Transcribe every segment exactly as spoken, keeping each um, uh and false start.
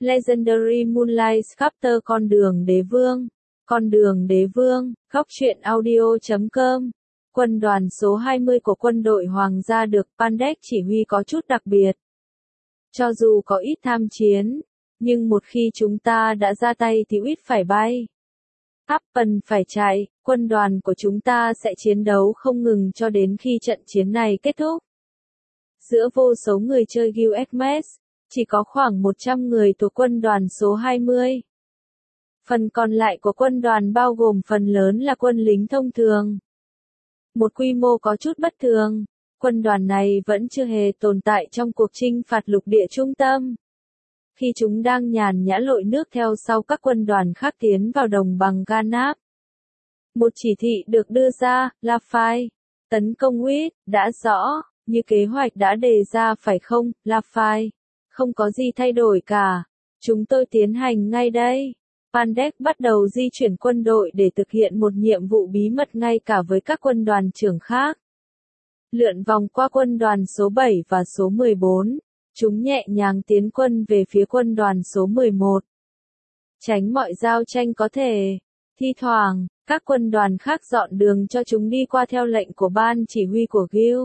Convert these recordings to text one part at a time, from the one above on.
Legendary Moonlight Chapter Con đường đế vương. Con đường đế vương, góc truyện audio chấm com. Quân đoàn số hai mươi của quân đội Hoàng gia được Pandek chỉ huy có chút đặc biệt. Cho dù có ít tham chiến, nhưng một khi chúng ta đã ra tay thì ít phải bay. Happen phải chạy, quân đoàn của chúng ta sẽ chiến đấu không ngừng cho đến khi trận chiến này kết thúc. Giữa vô số người chơi Guild Xmas, chỉ có khoảng một trăm người thuộc quân đoàn số hai mươi. Phần còn lại của quân đoàn bao gồm phần lớn là quân lính thông thường. Một quy mô có chút bất thường, quân đoàn này vẫn chưa hề tồn tại trong cuộc chinh phạt lục địa trung tâm. Khi chúng đang nhàn nhã lội nước theo sau các quân đoàn khác tiến vào đồng bằng Ganap. Một chỉ thị được đưa ra, là phải tấn công Wit, đã rõ, như kế hoạch đã đề ra phải không, là phải. Không có gì thay đổi cả. Chúng tôi tiến hành ngay đây. Pandek bắt đầu di chuyển quân đội để thực hiện một nhiệm vụ bí mật ngay cả với các quân đoàn trưởng khác. Lượn vòng qua quân đoàn số bảy và số mười bốn, chúng nhẹ nhàng tiến quân về phía quân đoàn số mười một. Tránh mọi giao tranh có thể. Thi thoảng, các quân đoàn khác dọn đường cho chúng đi qua theo lệnh của ban chỉ huy của Guild.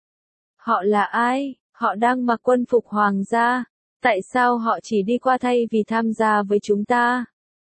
Họ là ai? Họ đang mặc quân phục hoàng gia. Tại sao họ chỉ đi qua thay vì tham gia với chúng ta?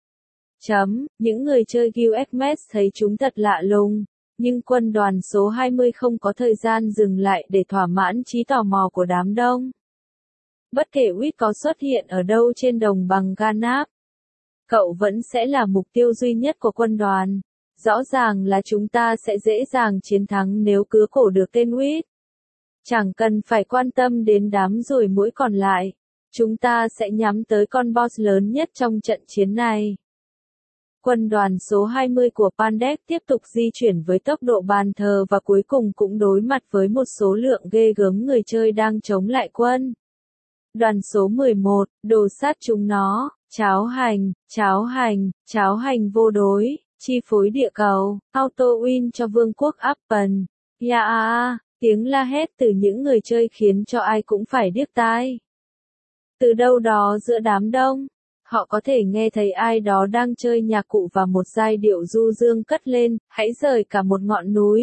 Chấm, những người chơi Guild Xmas thấy chúng thật lạ lùng, nhưng quân đoàn số hai mươi không có thời gian dừng lại để thỏa mãn trí tò mò của đám đông. Bất kể Wit có xuất hiện ở đâu trên đồng bằng Ganap, cậu vẫn sẽ là mục tiêu duy nhất của quân đoàn. Rõ ràng là chúng ta sẽ dễ dàng chiến thắng nếu cứ cổ được tên Wit. Chẳng cần phải quan tâm đến đám ruồi muỗi còn lại. Chúng ta sẽ nhắm tới con boss lớn nhất trong trận chiến này. Quân đoàn số hai mươi của Pandek tiếp tục di chuyển với tốc độ bàn thờ và cuối cùng cũng đối mặt với một số lượng ghê gớm người chơi đang chống lại quân. Đoàn số mười một, đồ sát chúng nó, cháo hành, cháo hành, cháo hành vô đối, chi phối địa cầu, auto win cho vương quốc Appen. Yeah, tiếng la hét từ những người chơi khiến cho ai cũng phải điếc tai. Từ đâu đó giữa đám đông, họ có thể nghe thấy ai đó đang chơi nhạc cụ và một giai điệu du dương cất lên, hãy rời cả một ngọn núi.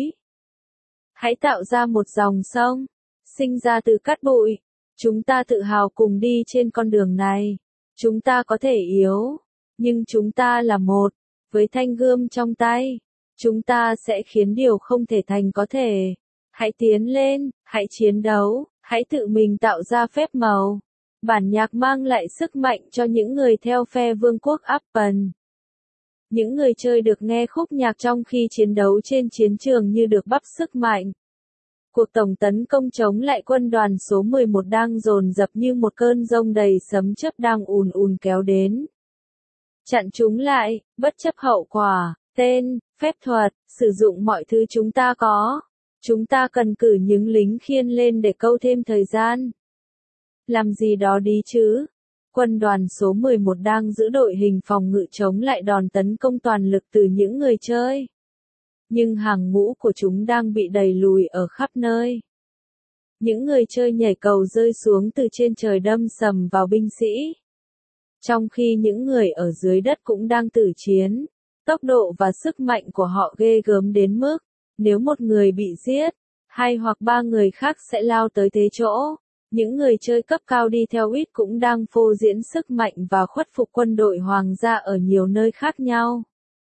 Hãy tạo ra một dòng sông, sinh ra từ cát bụi. Chúng ta tự hào cùng đi trên con đường này. Chúng ta có thể yếu, nhưng chúng ta là một. Với thanh gươm trong tay, chúng ta sẽ khiến điều không thể thành có thể. Hãy tiến lên, hãy chiến đấu, hãy tự mình tạo ra phép màu. Bản nhạc mang lại sức mạnh cho những người theo phe vương quốc Appen. Những người chơi được nghe khúc nhạc trong khi chiến đấu trên chiến trường như được bắp sức mạnh. Cuộc tổng tấn công chống lại quân đoàn số mười một đang dồn dập như một cơn giông đầy sấm chớp đang ùn ùn kéo đến. Chặn chúng lại, bất chấp hậu quả, tên, phép thuật, sử dụng mọi thứ chúng ta có. Chúng ta cần cử những lính khiên lên để câu thêm thời gian. Làm gì đó đi chứ? Quân đoàn số mười một đang giữ đội hình phòng ngự chống lại đòn tấn công toàn lực từ những người chơi. Nhưng hàng ngũ của chúng đang bị đẩy lùi ở khắp nơi. Những người chơi nhảy cầu rơi xuống từ trên trời đâm sầm vào binh sĩ. Trong khi những người ở dưới đất cũng đang tử chiến. Tốc độ và sức mạnh của họ ghê gớm đến mức, nếu một người bị giết, hai hoặc ba người khác sẽ lao tới thế chỗ. Những người chơi cấp cao đi theo Wit cũng đang phô diễn sức mạnh và khuất phục quân đội hoàng gia ở nhiều nơi khác nhau.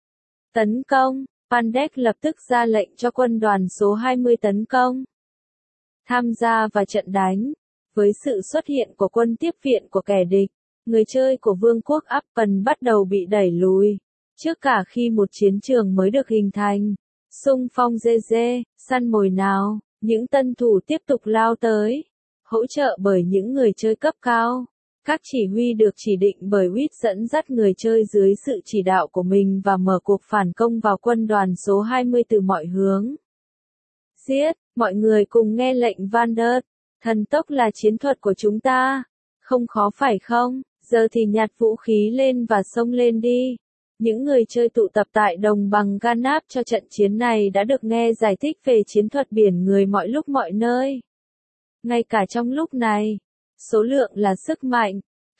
Tấn công, Pandek lập tức ra lệnh cho quân đoàn số hai mươi tấn công. Tham gia vào trận đánh. Với sự xuất hiện của quân tiếp viện của kẻ địch, người chơi của vương quốc Appen bắt đầu bị đẩy lùi. Trước cả khi một chiến trường mới được hình thành, xung phong dê dê, săn mồi nào, những tân thủ tiếp tục lao tới. Hỗ trợ bởi những người chơi cấp cao. Các chỉ huy được chỉ định bởi Wit dẫn dắt người chơi dưới sự chỉ đạo của mình và mở cuộc phản công vào quân đoàn số hai mươi từ mọi hướng. Giết, mọi người cùng nghe lệnh Vander. Thần tốc là chiến thuật của chúng ta. Không khó phải không? Giờ thì nhặt vũ khí lên và xông lên đi. Những người chơi tụ tập tại đồng bằng Ganap cho trận chiến này đã được nghe giải thích về chiến thuật biển người mọi lúc mọi nơi. Ngay cả trong lúc này, số lượng là sức mạnh.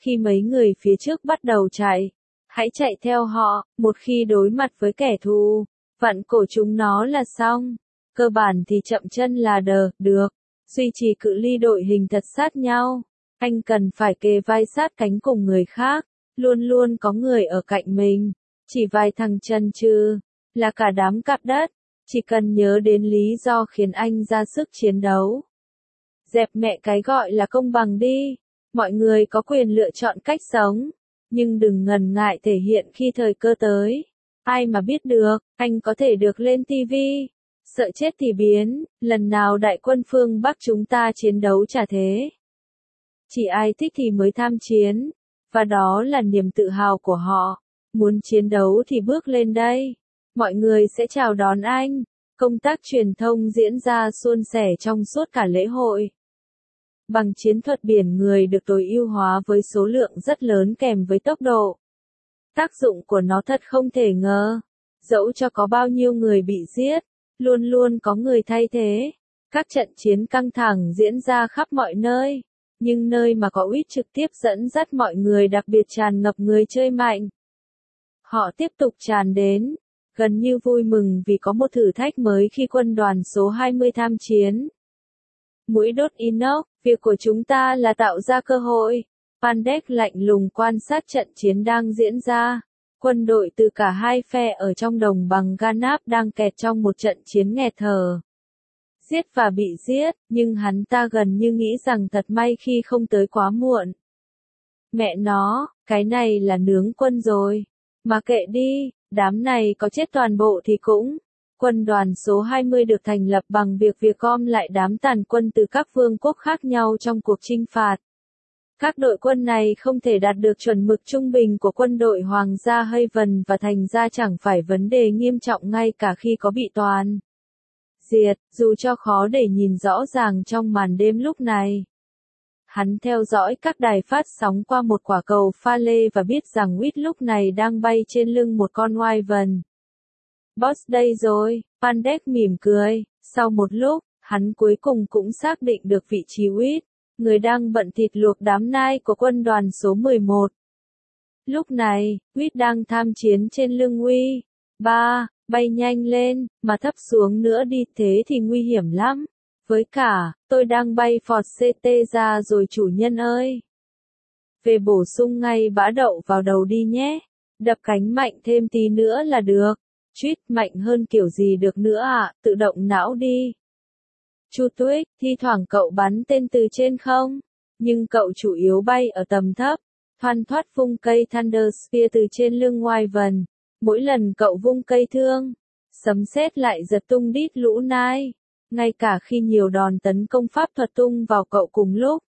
Khi mấy người phía trước bắt đầu chạy, hãy chạy theo họ, một khi đối mặt với kẻ thù, vặn cổ chúng nó là xong. Cơ bản thì chậm chân là đờ, được. Duy trì cự ly đội hình thật sát nhau. Anh cần phải kề vai sát cánh cùng người khác, luôn luôn có người ở cạnh mình. Chỉ vài thằng chân chừ, là cả đám cạp đất. Chỉ cần nhớ đến lý do khiến anh ra sức chiến đấu. Dẹp mẹ cái gọi là công bằng đi. Mọi người có quyền lựa chọn cách sống, nhưng đừng ngần ngại thể hiện khi thời cơ tới. Ai mà biết được, anh có thể được lên ti vi. Sợ chết thì biến, lần nào đại quân phương Bắc chúng ta chiến đấu chả thế. Chỉ ai thích thì mới tham chiến, và đó là niềm tự hào của họ. Muốn chiến đấu thì bước lên đây. Mọi người sẽ chào đón anh. Công tác truyền thông diễn ra suôn sẻ trong suốt cả lễ hội. Bằng chiến thuật biển người được tối ưu hóa với số lượng rất lớn kèm với tốc độ. Tác dụng của nó thật không thể ngờ. Dẫu cho có bao nhiêu người bị giết, luôn luôn có người thay thế. Các trận chiến căng thẳng diễn ra khắp mọi nơi. Nhưng nơi mà có uýt trực tiếp dẫn dắt mọi người đặc biệt tràn ngập người chơi mạnh. Họ tiếp tục tràn đến, gần như vui mừng vì có một thử thách mới khi quân đoàn số hai mươi tham chiến. Mũi đốt inox, việc của chúng ta là tạo ra cơ hội. Pandek lạnh lùng quan sát trận chiến đang diễn ra. Quân đội từ cả hai phe ở trong đồng bằng Ganap đang kẹt trong một trận chiến nghẹt thở. Giết và bị giết, nhưng hắn ta gần như nghĩ rằng thật may khi không tới quá muộn. Mẹ nó, cái này là nướng quân rồi. Mà kệ đi, đám này có chết toàn bộ thì cũng. Quân đoàn số hai mươi được thành lập bằng việc việc gom lại đám tàn quân từ các vương quốc khác nhau trong cuộc chinh phạt. Các đội quân này không thể đạt được chuẩn mực trung bình của quân đội Hoàng gia Haven và thành ra chẳng phải vấn đề nghiêm trọng ngay cả khi có bị toàn diệt, dù cho khó để nhìn rõ ràng trong màn đêm lúc này. Hắn theo dõi các đài phát sóng qua một quả cầu pha lê và biết rằng Whit lúc này đang bay trên lưng một con wyvern. Boss đây rồi, Pandek mỉm cười. Sau một lúc, hắn cuối cùng cũng xác định được vị trí Whit, người đang bận thịt luộc đám nai của quân đoàn số mười một. Lúc này, Whit đang tham chiến trên lưng Uy. Ba, bay nhanh lên, mà thấp xuống nữa đi thế thì nguy hiểm lắm. Với cả, tôi đang bay Ford xê tê ra rồi chủ nhân ơi. Về bổ sung ngay bã đậu vào đầu đi nhé. Đập cánh mạnh thêm tí nữa là được. Chuyết mạnh hơn kiểu gì được nữa ạ, à, tự động não đi. Chu Tuyết, thi thoảng cậu bắn tên từ trên không? Nhưng cậu chủ yếu bay ở tầm thấp. Thoăn thoắt vung cây Thunder Spear từ trên lưng wyvern. Mỗi lần cậu vung cây thương, sấm sét lại giật tung đít lũ nai. Ngay cả khi nhiều đòn tấn công pháp thuật tung vào cậu cùng lúc.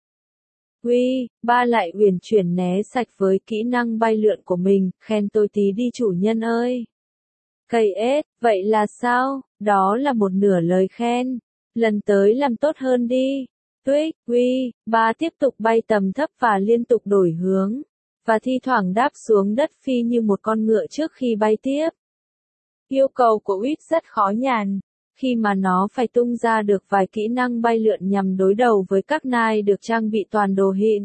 Uy, ba lại uyển chuyển né sạch với kỹ năng bay lượn của mình, khen tôi tí đi chủ nhân ơi. Cây ết, vậy là sao? Đó là một nửa lời khen. Lần tới làm tốt hơn đi. Tuyết, Uy, ba tiếp tục bay tầm thấp và liên tục đổi hướng. Và thi thoảng đáp xuống đất phi như một con ngựa trước khi bay tiếp. Yêu cầu của Uýt rất khó nhằn. Khi mà nó phải tung ra được vài kỹ năng bay lượn nhằm đối đầu với các nai được trang bị toàn đồ xịn.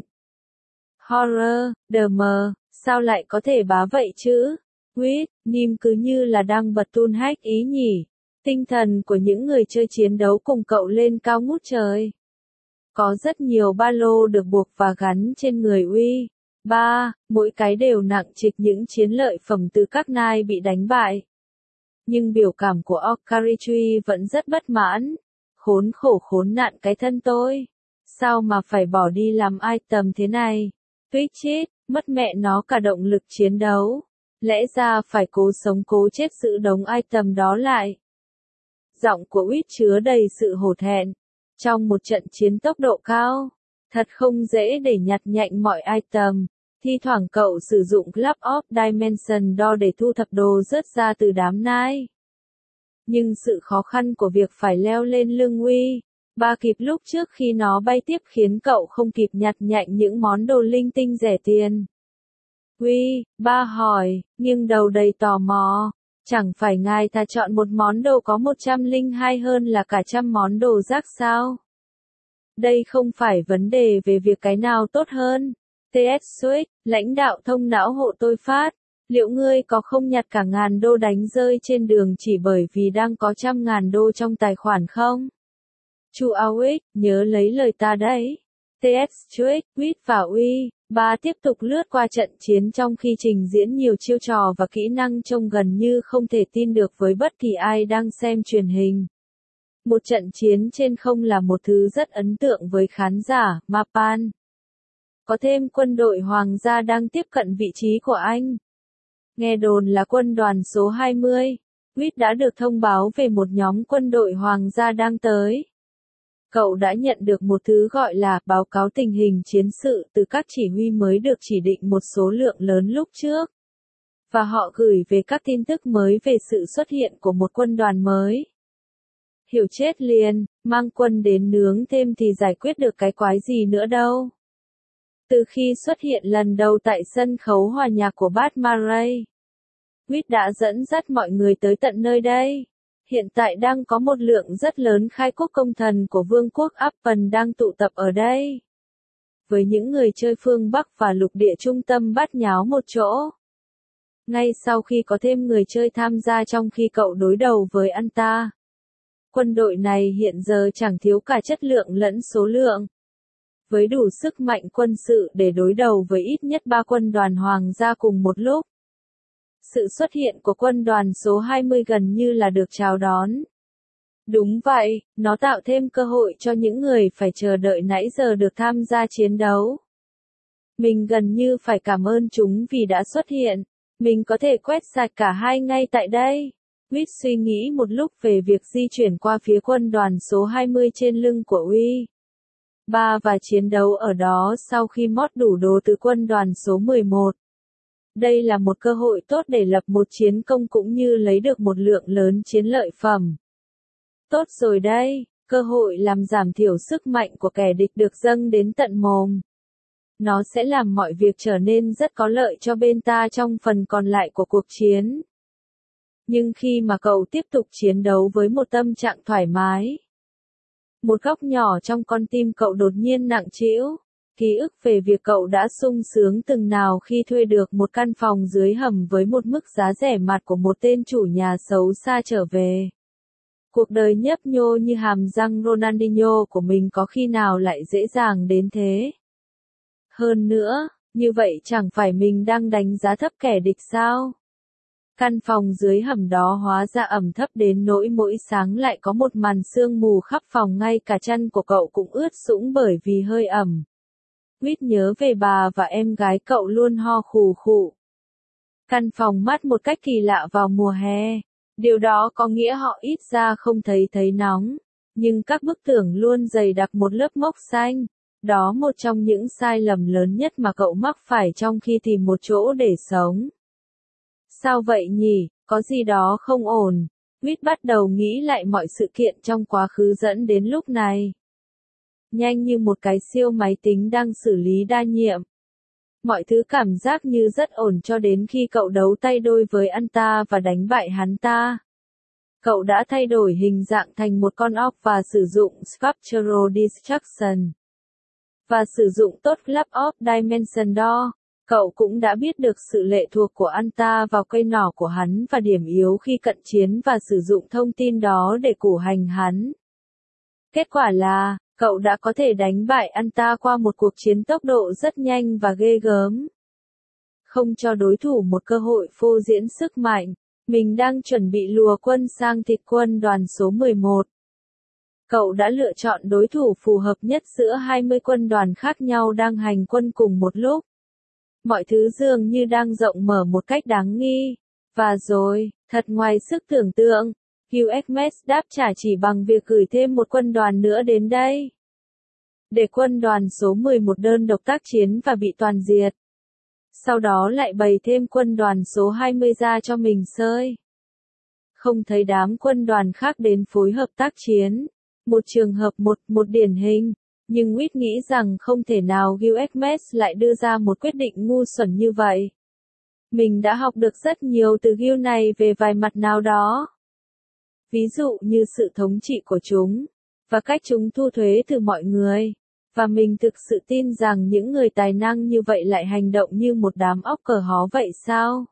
Horror, đờ mờ, sao lại có thể bá vậy chứ? Uýt, Nim cứ như là đang bật tun hack ý nhỉ. Tinh thần của những người chơi chiến đấu cùng cậu lên cao ngút trời. Có rất nhiều ba lô được buộc và gắn trên người Uy. Ba, mỗi cái đều nặng trịch những chiến lợi phẩm từ các nai bị đánh bại. Nhưng biểu cảm của Okaritri vẫn rất bất mãn. Khốn khổ khốn nạn cái thân tôi. Sao mà phải bỏ đi làm item thế này? Tuyết chết, mất mẹ nó cả động lực chiến đấu. Lẽ ra phải cố sống cố chết giữ đống item đó lại. Giọng của Uýt chứa đầy sự hổ thẹn. Trong một trận chiến tốc độ cao, thật không dễ để nhặt nhạnh mọi item. Thi thoảng cậu sử dụng Club of Dimension Door để thu thập đồ rớt ra từ đám nai. Nhưng sự khó khăn của việc phải leo lên lưng Uy, ba kịp lúc trước khi nó bay tiếp khiến cậu không kịp nhặt nhạnh những món đồ linh tinh rẻ tiền. Uy, ba hỏi, nghiêng đầu đầy tò mò. Chẳng phải ngài thà chọn một món đồ có một trăm lẻ hai hơn là cả trăm món đồ rác sao? Đây không phải vấn đề về việc cái nào tốt hơn. tê ét Swift, lãnh đạo thông não hộ tôi phát. Liệu ngươi có không nhặt cả ngàn đô đánh rơi trên đường chỉ bởi vì đang có trăm ngàn đô trong tài khoản không? Chu Awick, nhớ lấy lời ta đấy. tê ét Swift, Witt và Uy, ba tiếp tục lướt qua trận chiến trong khi trình diễn nhiều chiêu trò và kỹ năng trông gần như không thể tin được với bất kỳ ai đang xem truyền hình. Một trận chiến trên không là một thứ rất ấn tượng với khán giả, Mapan. Có thêm quân đội hoàng gia đang tiếp cận vị trí của anh. Nghe đồn là quân đoàn số hai mươi. Witt đã được thông báo về một nhóm quân đội hoàng gia đang tới. Cậu đã nhận được một thứ gọi là báo cáo tình hình chiến sự từ các chỉ huy mới được chỉ định một số lượng lớn lúc trước. Và họ gửi về các tin tức mới về sự xuất hiện của một quân đoàn mới. Hiểu chết liền, mang quân đến nướng thêm thì giải quyết được cái quái gì nữa đâu. Từ khi xuất hiện lần đầu tại sân khấu hòa nhạc của Bad Murray, Witt đã dẫn dắt mọi người tới tận nơi đây. Hiện tại đang có một lượng rất lớn khai quốc công thần của vương quốc Appen đang tụ tập ở đây. Với những người chơi phương Bắc và lục địa trung tâm bát nháo một chỗ. Ngay sau khi có thêm người chơi tham gia trong khi cậu đối đầu với Anta. Quân đội này hiện giờ chẳng thiếu cả chất lượng lẫn số lượng. Với đủ sức mạnh quân sự để đối đầu với ít nhất ba quân đoàn hoàng gia cùng một lúc. Sự xuất hiện của quân đoàn số hai mươi gần như là được chào đón. Đúng vậy, nó tạo thêm cơ hội cho những người phải chờ đợi nãy giờ được tham gia chiến đấu. Mình gần như phải cảm ơn chúng vì đã xuất hiện. Mình có thể quét sạch cả hai ngay tại đây. Witt suy nghĩ một lúc về việc di chuyển qua phía quân đoàn số hai mươi trên lưng của Uy. Ba và chiến đấu ở đó sau khi mót đủ đồ từ quân đoàn số mười một. Đây là một cơ hội tốt để lập một chiến công cũng như lấy được một lượng lớn chiến lợi phẩm. Tốt rồi đây, cơ hội làm giảm thiểu sức mạnh của kẻ địch được dâng đến tận mồm. Nó sẽ làm mọi việc trở nên rất có lợi cho bên ta trong phần còn lại của cuộc chiến. Nhưng khi mà cậu tiếp tục chiến đấu với một tâm trạng thoải mái, một góc nhỏ trong con tim cậu đột nhiên nặng trĩu. Ký ức về việc cậu đã sung sướng từng nào khi thuê được một căn phòng dưới hầm với một mức giá rẻ mạt của một tên chủ nhà xấu xa trở về. Cuộc đời nhấp nhô như hàm răng Ronaldinho của mình có khi nào lại dễ dàng đến thế? Hơn nữa, như vậy chẳng phải mình đang đánh giá thấp kẻ địch sao? Căn phòng dưới hầm đó hóa ra ẩm thấp đến nỗi mỗi sáng lại có một màn sương mù khắp phòng, ngay cả chân của cậu cũng ướt sũng bởi vì hơi ẩm. Witt nhớ về bà và em gái cậu luôn ho khù khụ. Căn phòng mát một cách kỳ lạ vào mùa hè. Điều đó có nghĩa họ ít ra không thấy thấy nóng. Nhưng các bức tường luôn dày đặc một lớp mốc xanh. Đó một trong những sai lầm lớn nhất mà cậu mắc phải trong khi tìm một chỗ để sống. Sao vậy nhỉ, có gì đó không ổn. Witt bắt đầu nghĩ lại mọi sự kiện trong quá khứ dẫn đến lúc này. Nhanh như một cái siêu máy tính đang xử lý đa nhiệm. Mọi thứ cảm giác như rất ổn cho đến khi cậu đấu tay đôi với Anta và đánh bại hắn ta. Cậu đã thay đổi hình dạng thành một con ốc và sử dụng Sculptural Destruction. Và sử dụng tốt Club of Dimension Door. Cậu cũng đã biết được sự lệ thuộc của Anta vào cây nỏ của hắn và điểm yếu khi cận chiến và sử dụng thông tin đó để củ hành hắn. Kết quả là, cậu đã có thể đánh bại Anta qua một cuộc chiến tốc độ rất nhanh và ghê gớm. Không cho đối thủ một cơ hội phô diễn sức mạnh, mình đang chuẩn bị lùa quân sang thịt quân đoàn số mười một. Cậu đã lựa chọn đối thủ phù hợp nhất giữa hai mươi quân đoàn khác nhau đang hành quân cùng một lúc. Mọi thứ dường như đang rộng mở một cách đáng nghi. Và rồi, thật ngoài sức tưởng tượng, u ét em ét đáp trả chỉ bằng việc gửi thêm một quân đoàn nữa đến đây. Để quân đoàn số mười một đơn độc tác chiến và bị toàn diệt. Sau đó lại bày thêm quân đoàn số hai mươi ra cho mình sơi. Không thấy đám quân đoàn khác đến phối hợp tác chiến. Một trường hợp một, một điển hình. Nhưng Witt nghĩ rằng không thể nào u ét em ét lại đưa ra một quyết định ngu xuẩn như vậy. Mình đã học được rất nhiều từ Guild này về vài mặt nào đó. Ví dụ như sự thống trị của chúng, và cách chúng thu thuế từ mọi người, Và mình thực sự tin rằng những người tài năng như vậy lại hành động như một đám óc cờ hó vậy sao?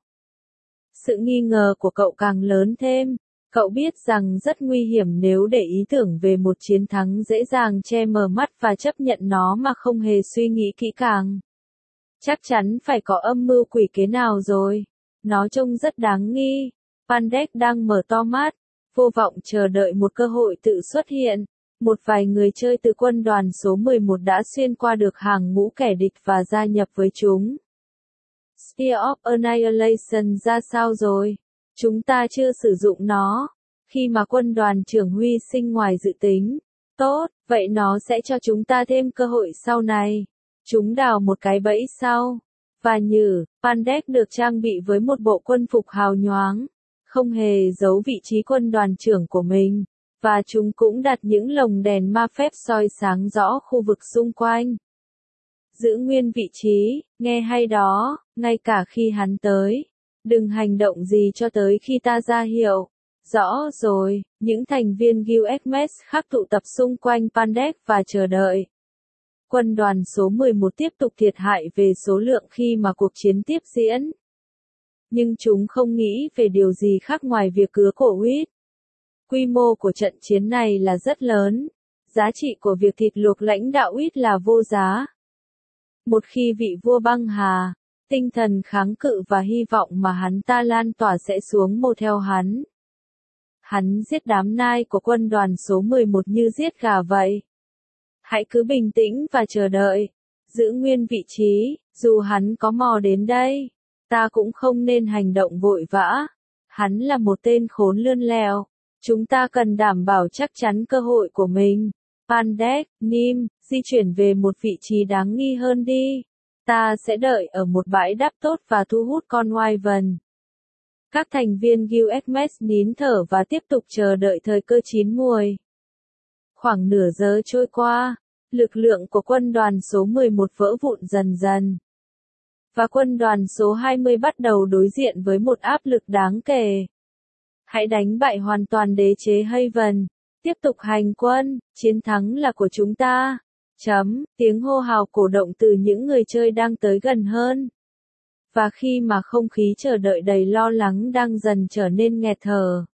Sự nghi ngờ của cậu càng lớn thêm. Cậu biết rằng rất nguy hiểm nếu để ý tưởng về một chiến thắng dễ dàng che mờ mắt và chấp nhận nó mà không hề suy nghĩ kỹ càng. Chắc chắn phải có âm mưu quỷ kế nào rồi. Nó trông rất đáng nghi. Pandek đang mở to mắt, vô vọng chờ đợi một cơ hội tự xuất hiện. Một vài người chơi từ quân đoàn số mười một đã xuyên qua được hàng ngũ kẻ địch và gia nhập với chúng. Spear of Annihilation ra sao rồi? Chúng ta chưa sử dụng nó. Khi mà quân đoàn trưởng Huy sinh ngoài dự tính. Tốt, vậy nó sẽ cho chúng ta thêm cơ hội sau này. Chúng đào một cái bẫy sau. Và như, Pandek được trang bị với một bộ quân phục hào nhoáng. Không hề giấu vị trí quân đoàn trưởng của mình. Và chúng cũng đặt những lồng đèn ma phép soi sáng rõ khu vực xung quanh. Giữ nguyên vị trí, nghe hay đó, ngay cả khi hắn tới. Đừng hành động gì cho tới khi ta ra hiệu. Rõ rồi, những thành viên Gilgamesh khác tụ tập xung quanh Pandek và chờ đợi. Quân đoàn số mười một tiếp tục thiệt hại về số lượng khi mà cuộc chiến tiếp diễn. Nhưng chúng không nghĩ về điều gì khác ngoài việc cứa cổ Huyết. Quy mô của trận chiến này là rất lớn. Giá trị của việc thịt luộc lãnh đạo Huyết là vô giá. Một khi vị vua băng hà, tinh thần kháng cự và hy vọng mà hắn ta lan tỏa sẽ xuống mồ theo hắn. Hắn giết đám nai của quân đoàn số mười một như giết gà vậy. Hãy cứ bình tĩnh và chờ đợi. Giữ nguyên vị trí, dù hắn có mò đến đây. Ta cũng không nên hành động vội vã. Hắn là một tên khốn lươn lẹo. Chúng ta cần đảm bảo chắc chắn cơ hội của mình. Pandek, Nim, di chuyển về một vị trí đáng nghi hơn đi. Ta sẽ đợi ở một bãi đáp tốt và thu hút con Wyvern. Các thành viên Gilgamesh nín thở và tiếp tục chờ đợi thời cơ chín muồi. Khoảng nửa giờ trôi qua, lực lượng của quân đoàn số mười một vỡ vụn dần dần. Và quân đoàn số hai mươi bắt đầu đối diện với một áp lực đáng kể. Hãy đánh bại hoàn toàn đế chế Haven. Tiếp tục hành quân, chiến thắng là của chúng ta. Chấm, tiếng hô hào cổ động từ những người chơi đang tới gần hơn. Và khi mà không khí chờ đợi đầy lo lắng đang dần trở nên nghẹt thở.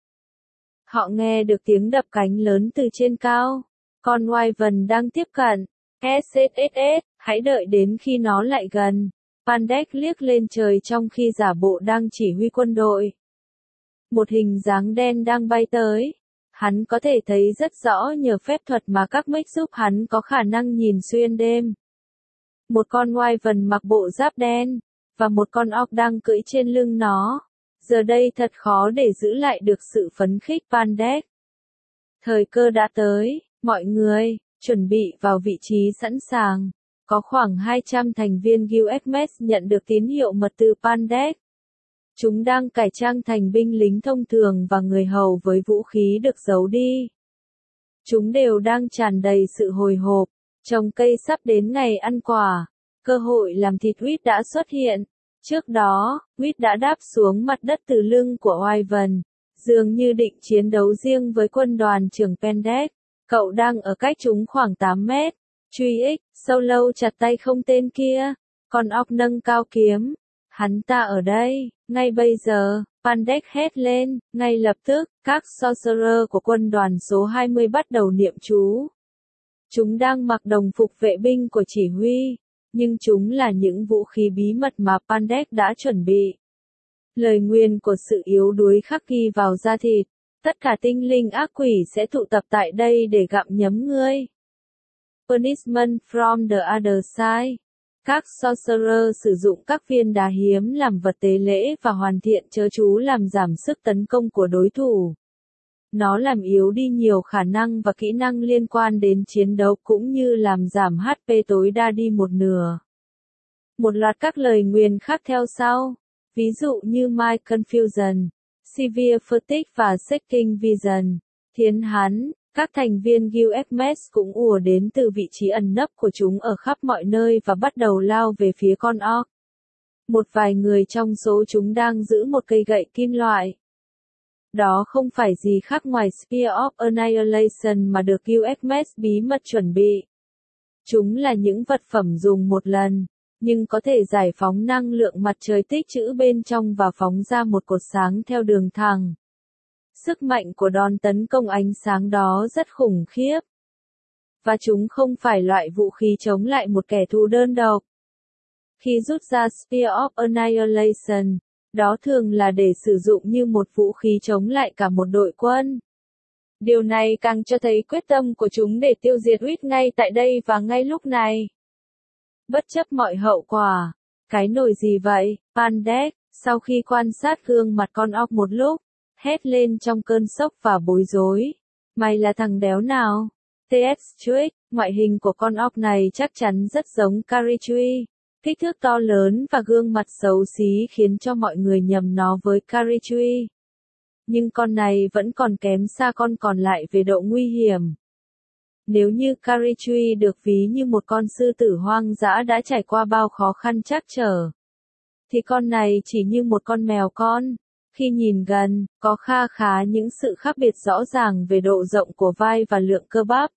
Họ nghe được tiếng đập cánh lớn từ trên cao. Con Wyvern đang tiếp cận. ét ét ét ét, hãy đợi đến khi nó lại gần. Pandek liếc lên trời trong khi giả bộ đang chỉ huy quân đội. Một hình dáng đen đang bay tới. Hắn có thể thấy rất rõ nhờ phép thuật mà các mech giúp hắn có khả năng nhìn xuyên đêm. Một con Wyvern mặc bộ giáp đen, và một con orc đang cưỡi trên lưng nó. Giờ đây thật khó để giữ lại được sự phấn khích Pandek. Thời cơ đã tới, mọi người, chuẩn bị vào vị trí sẵn sàng. Có khoảng hai trăm thành viên Gilgamesh nhận được tín hiệu mật từ Pandek. Chúng đang cải trang thành binh lính thông thường và người hầu với vũ khí được giấu đi. Chúng đều đang tràn đầy sự hồi hộp. Trồng cây sắp đến ngày ăn quả. Cơ hội làm thịt Huyết đã xuất hiện. Trước đó, Huyết đã đáp xuống mặt đất từ lưng của Wyvern, dường như định chiến đấu riêng với quân đoàn trưởng Pandek. Cậu đang ở cách chúng khoảng tám mét. Truy ích, Solo chặt tay không tên kia. Con orc nâng cao kiếm. Hắn ta ở đây, ngay bây giờ, Pandek hét lên, ngay lập tức, các sorcerer của quân đoàn số hai mươi bắt đầu niệm chú. Chúng đang mặc đồng phục vệ binh của chỉ huy, nhưng chúng là những vũ khí bí mật mà Pandek đã chuẩn bị. Lời nguyền của sự yếu đuối khắc ghi vào da thịt, tất cả tinh linh ác quỷ sẽ tụ tập tại đây để gặm nhấm ngươi. Punishment from the other side. Các sorcerer sử dụng các viên đá hiếm làm vật tế lễ và hoàn thiện chớ chú làm giảm sức tấn công của đối thủ. Nó làm yếu đi nhiều khả năng và kỹ năng liên quan đến chiến đấu cũng như làm giảm hát pê tối đa đi một nửa. Một loạt các lời nguyền khác theo sau, ví dụ như My Confusion, Severe Fatigue và Shaking Vision, Thiến Hán. Các thành viên Gilgamesh cũng ùa đến từ vị trí ẩn nấp của chúng ở khắp mọi nơi và bắt đầu lao về phía con orc. Một vài người trong số chúng đang giữ một cây gậy kim loại. Đó không phải gì khác ngoài Spear of Annihilation mà được Gilgamesh bí mật chuẩn bị. Chúng là những vật phẩm dùng một lần, nhưng có thể giải phóng năng lượng mặt trời tích trữ bên trong và phóng ra một cột sáng theo đường thẳng. Sức mạnh của đòn tấn công ánh sáng đó rất khủng khiếp. Và chúng không phải loại vũ khí chống lại một kẻ thù đơn độc. Khi rút ra Spear of Annihilation, đó thường là để sử dụng như một vũ khí chống lại cả một đội quân. Điều này càng cho thấy quyết tâm của chúng để tiêu diệt Uýt ngay tại đây và ngay lúc này. Bất chấp mọi hậu quả. Cái nồi gì vậy, Pandek, sau khi quan sát gương mặt con óc một lúc, hét lên trong cơn sốc và bối rối. Mày là thằng đéo nào? tê ét Chuik, ngoại hình của con óc này chắc chắn rất giống Carrie. Kích thước to lớn và gương mặt xấu xí khiến cho mọi người nhầm nó với Carrie. Nhưng con này vẫn còn kém xa con còn lại về độ nguy hiểm. Nếu như Carrie được ví như một con sư tử hoang dã đã trải qua bao khó khăn trắc trở, thì con này chỉ như một con mèo con. Khi nhìn gần, có kha khá những sự khác biệt rõ ràng về độ rộng của vai và lượng cơ bắp.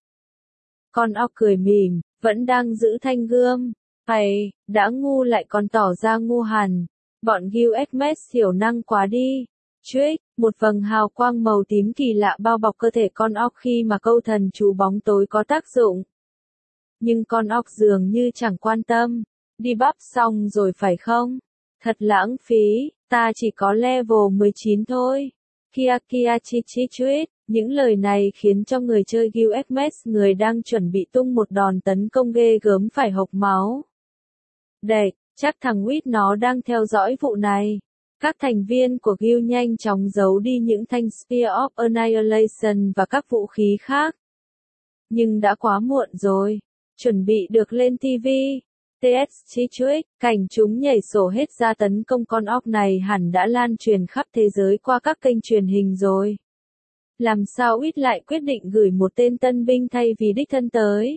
Con óc cười mỉm, vẫn đang giữ thanh gươm. Hay, đã ngu lại còn tỏ ra ngu hẳn. Bọn Gilgamesh thiểu năng quá đi. Chuik, một vầng hào quang màu tím kỳ lạ bao bọc cơ thể con óc khi mà câu thần chú bóng tối có tác dụng. Nhưng con óc dường như chẳng quan tâm. Đi bắp xong rồi phải không? Thật lãng phí, ta chỉ có level mười chín thôi. Kia kia chi chi chuit, những lời này khiến cho người chơi Gilgamesh người đang chuẩn bị tung một đòn tấn công ghê gớm phải hộc máu. Đệt, chắc thằng Uýt nó đang theo dõi vụ này. Các thành viên của Guild nhanh chóng giấu đi những thanh Spear of Annihilation và các vũ khí khác. Nhưng đã quá muộn rồi. Chuẩn bị được lên ti vi. tê ét Chuik, cảnh chúng nhảy sổ hết ra tấn công con óc này hẳn đã lan truyền khắp thế giới qua các kênh truyền hình rồi. Làm sao Uýt lại quyết định gửi một tên tân binh thay vì đích thân tới?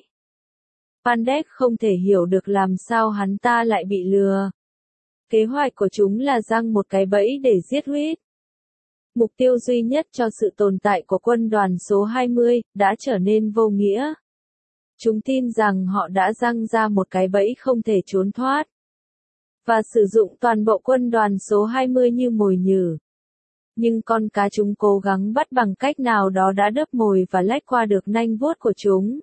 Pandek không thể hiểu được làm sao hắn ta lại bị lừa. Kế hoạch của chúng là giăng một cái bẫy để giết Uýt. Mục tiêu duy nhất cho sự tồn tại của quân đoàn số hai mươi đã trở nên vô nghĩa. Chúng tin rằng họ đã giăng ra một cái bẫy không thể trốn thoát. Và sử dụng toàn bộ quân đoàn số hai mươi như mồi nhử. Nhưng con cá chúng cố gắng bắt bằng cách nào đó đã đớp mồi và lách qua được nanh vuốt của chúng.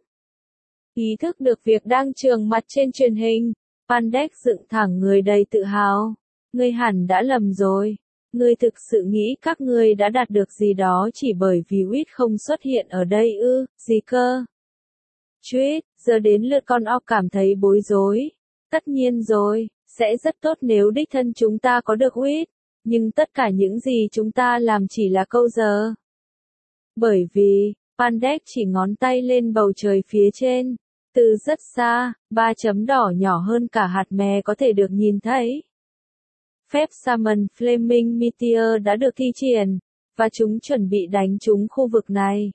Ý thức được việc đang trường mặt trên truyền hình, Pandek dựng thẳng người đầy tự hào. Ngươi hẳn đã lầm rồi. Ngươi thực sự nghĩ các ngươi đã đạt được gì đó chỉ bởi vì Uýt không xuất hiện ở đây ư, gì cơ? Chuit, giờ đến lượt con óc cảm thấy bối rối. Tất nhiên rồi, sẽ rất tốt nếu đích thân chúng ta có được Uýt, nhưng tất cả những gì chúng ta làm chỉ là câu giờ. Bởi vì, Pandek chỉ ngón tay lên bầu trời phía trên. Từ rất xa, ba chấm đỏ nhỏ hơn cả hạt mè có thể được nhìn thấy. Phép Summon Flaming Meteor đã được thi triển, và chúng chuẩn bị đánh trúng khu vực này.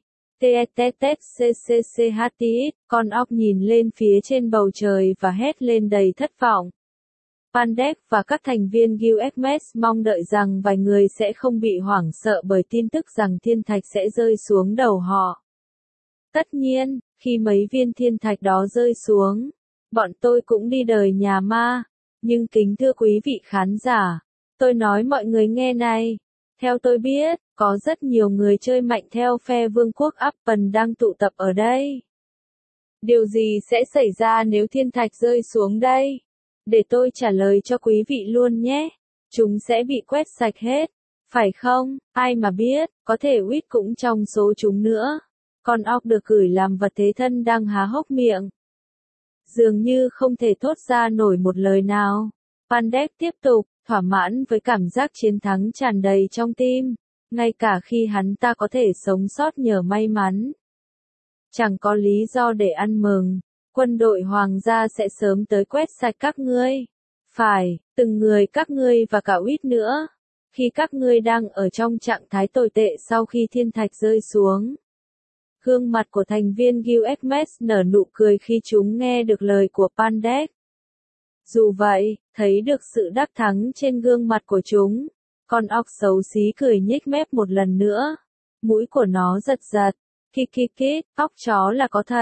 Tettetcchit, con óc nhìn lên phía trên bầu trời và hét lên đầy thất vọng. Pandek và các thành viên Gilgamesh mong đợi rằng vài người sẽ không bị hoảng sợ bởi tin tức rằng thiên thạch sẽ rơi xuống đầu họ. Tất nhiên, khi mấy viên thiên thạch đó rơi xuống, bọn tôi cũng đi đời nhà ma. Nhưng kính thưa quý vị khán giả, tôi nói mọi người nghe này. Theo tôi biết, có rất nhiều người chơi mạnh theo phe vương quốc Appen đang tụ tập ở đây. Điều gì sẽ xảy ra nếu thiên thạch rơi xuống đây? Để tôi trả lời cho quý vị luôn nhé. Chúng sẽ bị quét sạch hết. Phải không? Ai mà biết, có thể Uýt cũng trong số chúng nữa. Con óc được gửi làm vật thế thân đang há hốc miệng. Dường như không thể thốt ra nổi một lời nào. Pandek tiếp tục, thỏa mãn với cảm giác chiến thắng tràn đầy trong tim, ngay cả khi hắn ta có thể sống sót nhờ may mắn. Chẳng có lý do để ăn mừng, quân đội hoàng gia sẽ sớm tới quét sạch các ngươi. Phải, từng người các ngươi và cả Uýt nữa. Khi các ngươi đang ở trong trạng thái tồi tệ sau khi thiên thạch rơi xuống. Gương mặt của thành viên Gilgamesh nở nụ cười khi chúng nghe được lời của Pandek. Dù vậy, thấy được sự đắc thắng trên gương mặt của chúng, con óc xấu xí cười nhếch mép một lần nữa. Mũi của nó giật giật. Kikikit, óc chó là có thật.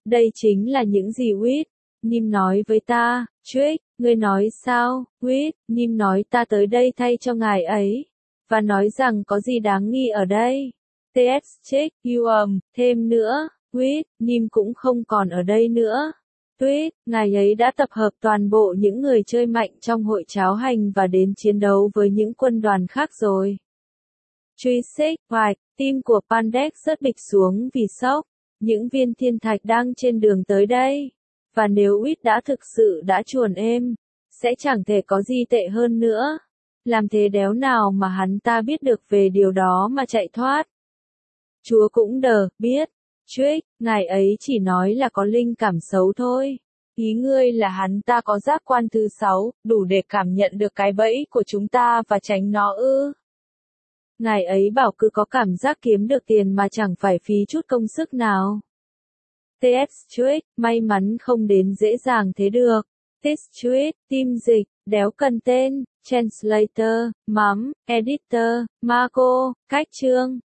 Đây chính là những gì Whit Nim nói với ta. Trick, ngươi nói sao? Whit Nim nói ta tới đây thay cho ngài ấy. Và nói rằng có gì đáng nghi ở đây. tê ét check, you um, thêm nữa, Whit Nim cũng không còn ở đây nữa. Tweet, ngài ấy đã tập hợp toàn bộ những người chơi mạnh trong hội cháo hành và đến chiến đấu với những quân đoàn khác rồi. Truy xích, hoài, tim của Pandek rớt bịch xuống vì sốc. Những viên thiên thạch đang trên đường tới đây. Và nếu Whit đã thực sự đã chuồn êm, sẽ chẳng thể có gì tệ hơn nữa. Làm thế đéo nào mà hắn ta biết được về điều đó mà chạy thoát. Chúa cũng đờ, biết. Trick, ngài ấy chỉ nói là có linh cảm xấu thôi. Ý ngươi là hắn ta có giác quan thứ sáu, đủ để cảm nhận được cái bẫy của chúng ta và tránh nó ư. Ngài ấy bảo cứ có cảm giác kiếm được tiền mà chẳng phải phí chút công sức nào. tê ét Trick, may mắn không đến dễ dàng thế được. This Trick, team dịch, đéo cần tên, translator, mắm, editor, Marco, cách chương.